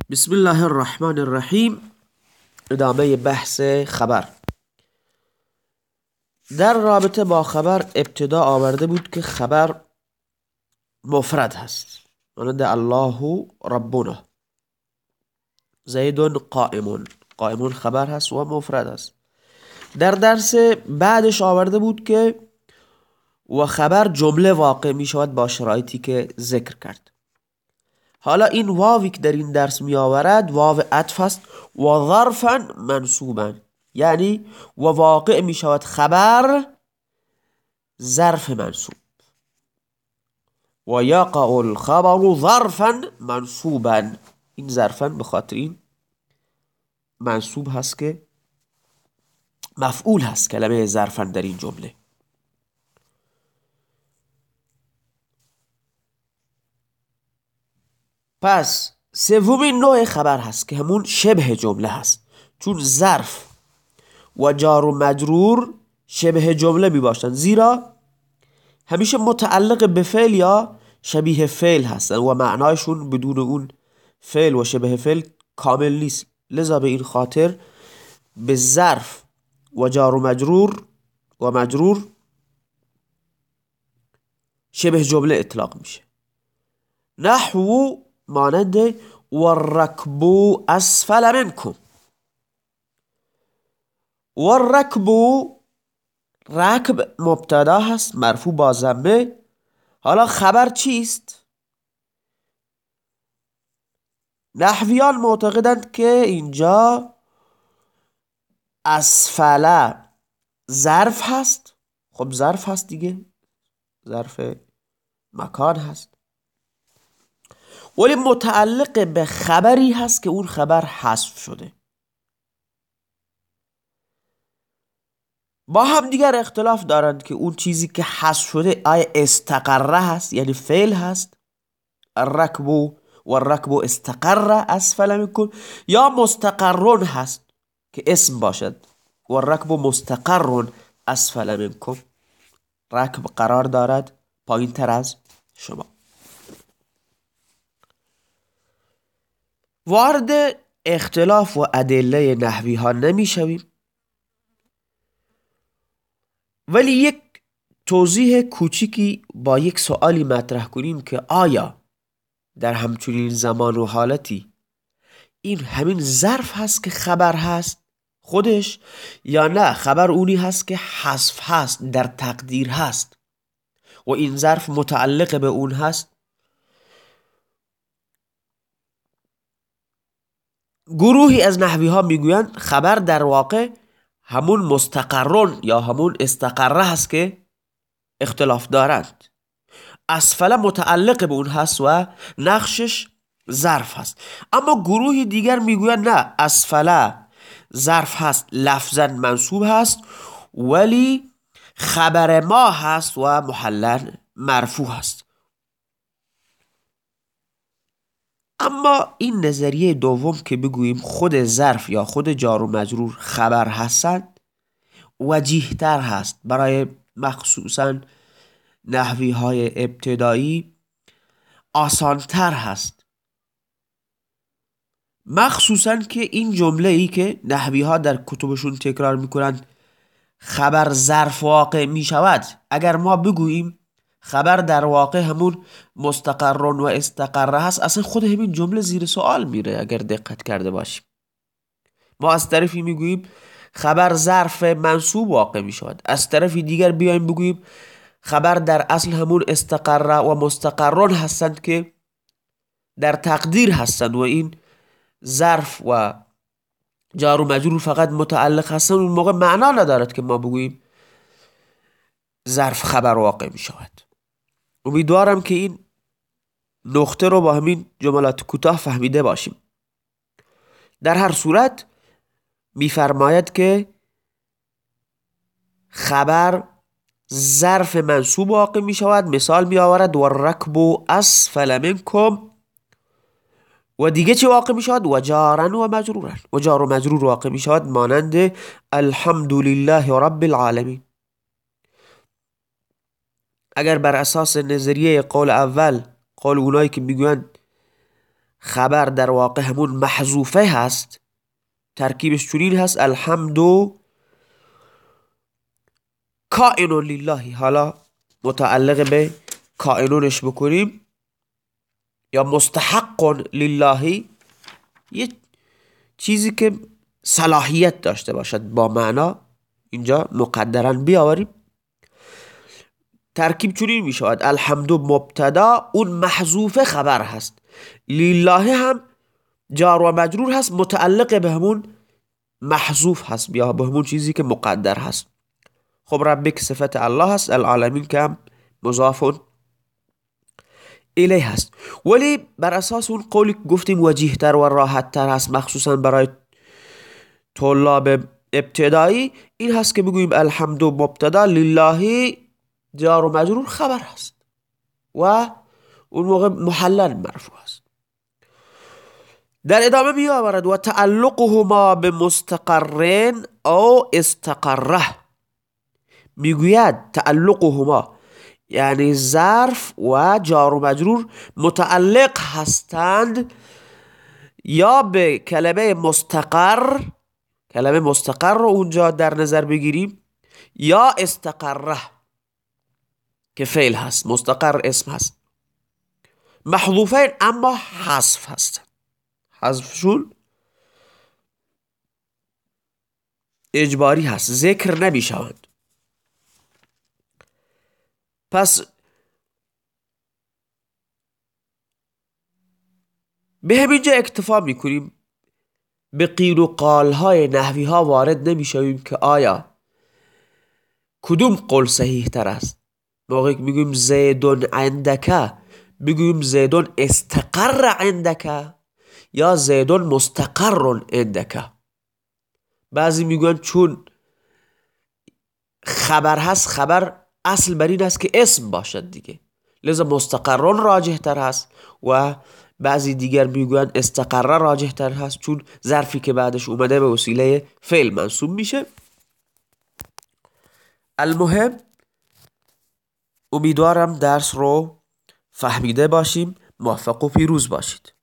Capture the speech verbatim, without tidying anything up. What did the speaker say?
بسم الله الرحمن الرحیم. ادامه بحث خبر. در رابطه با خبر ابتدا آورده بود که خبر مفرد هست، مانند الله ربنا، زید قائمون. قائمون خبر هست و مفرد هست. در درس بعدش آورده بود که و خبر جمله واقع می شود با شرایطی که ذکر کرد. حالا این واوی که در این درس می آورد واو عطف است و ظرفا منصوبا، یعنی و واقع می شود خبر ظرف منصوب و یقع الخبر ظرفا منصوبا. این ظرفا به خاطر این منصوب هست که مفعول هست کلمه ظرفا در این جمله. پس سومین نوع خبر هست که همون شبه جمله هست، چون ظرف و جار و مجرور شبه جمله می باشند، زیرا همیشه متعلق به فعل یا شبیه فعل هستند و معنایشون بدون اون فعل و شبه فعل کامل نیست. لذا به این خاطر به ظرف و جار و مجرور و مجرور شبه جمله اطلاق میشه. نحو مانند والركب اسفل منكم. والركب رکب مبتدا هست مرفوع با ضمه. حالا خبر چیست؟ نحویان معتقدند که اینجا اسفل ظرف هست. خب ظرف هست دیگه، ظرف مکان هست، ولی متعلق به خبری هست که اون خبر حذف شده. با هم دیگر اختلاف دارند که اون چیزی که حذف شده آیا استقره هست یعنی فعل هست، الرکب و الرکب استقره اسفل منکم، یا مستقرون هست که اسم باشد و الرکب مستقرون اسفل منکم، رکب قرار دارد پایین تر از شما. وارد اختلاف و ادله نحوی ها نمی شویم، ولی یک توضیح کوچیکی با یک سوالی مطرح کنیم که آیا در همچنین زمان و حالتی این همین ظرف هست که خبر هست خودش، یا نه خبر اونی هست که حذف هست در تقدیر هست و این ظرف متعلق به اون هست. گروهی از نحوی ها میگویند خبر در واقع همون مستقرون یا همون استقره هست که اختلاف دارند، اسفل متعلق به اون هست و نقشش ظرف هست. اما گروهی دیگر میگویند نه، اسفل ظرف هست، لفظا منصوب هست، ولی خبر ما هست و محلن مرفوع هست. اما این نظریه دوم که بگوییم خود ظرف یا خود جار و مجرور خبر هستند وجیه تر هست، برای مخصوصا نحوی های ابتدایی آسان تر هست، مخصوصا که این جمله ای که نحوی ها در کتبشون تکرار میکنند خبر ظرف واقع می شود، اگر ما بگوییم خبر در واقع همون مستقرون و استقره هست، اصلا خود همین جمله زیر سوال میره. اگر دقت کرده باشیم ما از طرفی میگوییم خبر ظرف منصوب واقع می شود، از طرفی دیگر بیایم بگوییم خبر در اصل همون استقره و مستقرون هستند که در تقدیر هستند و این ظرف و جار و مجرور فقط متعلق هستند. اون موقع معنا ندارد که ما بگوییم ظرف خبر واقع می شود. امیدوارم که این نقطه رو با همین جملات کوتاه فهمیده باشیم. در هر صورت می‌فرماید که خبر ظرف منصوب واقع می شود. مثال می آورد والرکب اسفل منکم، و دیگه چه واقع می شود؟ و جارن و مجرورن، و جار و مجرور واقع می شود مانند الحمدلله رب العالمین. اگر بر اساس نظریه قول اول، قول اونایی که میگویند خبر در واقع همون محذوفه هست. ترکیبش چنین هست الحمدو کائن لله. حالا متعلق به کائنونش بکنیم یا مستحق لله، یه چیزی که صلاحیت داشته باشد با معنا اینجا مقدرا بیاوریم. ترکیب چنین می شود الحمدو مبتدا، اون محذوف خبر هست، لله هم جار و مجرور هست متعلق به همون محذوف هست یا به همون چیزی که مقدر هست. خب ربک صفت الله هست، العالمین که هم مضاف الیه هست. ولی بر اساس اون قولی که گفتیم وجیه تر و راحت تر هست مخصوصا برای طلاب ابتدایی، این هست که بگوییم الحمدو مبتدا، لله جار و مجرور خبر هست و اون موقع محلل مرفوع است. در ادامه می آورد و تعلقهما به مستقرن او استقره. میگوید تعلقهما یعنی ظرف و جار و مجرور متعلق هستند یا به کلمه مستقر، کلمه مستقر رو اونجا در نظر بگیریم، یا استقره که فعل هست، مستقر اسم هست، محذوفین اما حذف هستن، حذفشون اجباری هست، ذکر نمی شوند. پس به همینجا اکتفا میکنیم، به قیل و قالهای نحوی ها وارد نمی شویم که آیا کدوم قول صحیح تر است. موقعی که میگویم زیدون عندک بگویم زیدون استقر عندک یا زیدون مستقر عندک. بعضی میگوین چون خبر هست، خبر اصل بر این است که اسم باشد دیگه، لذا مستقرون راجح تر هست، و بعضی دیگر میگوین استقرر راجح تر هست چون ظرفی که بعدش اومده به وسیله فعل منصوب میشه. المهم امیدوارم درس رو فهمیده باشیم. موفق و پیروز باشید.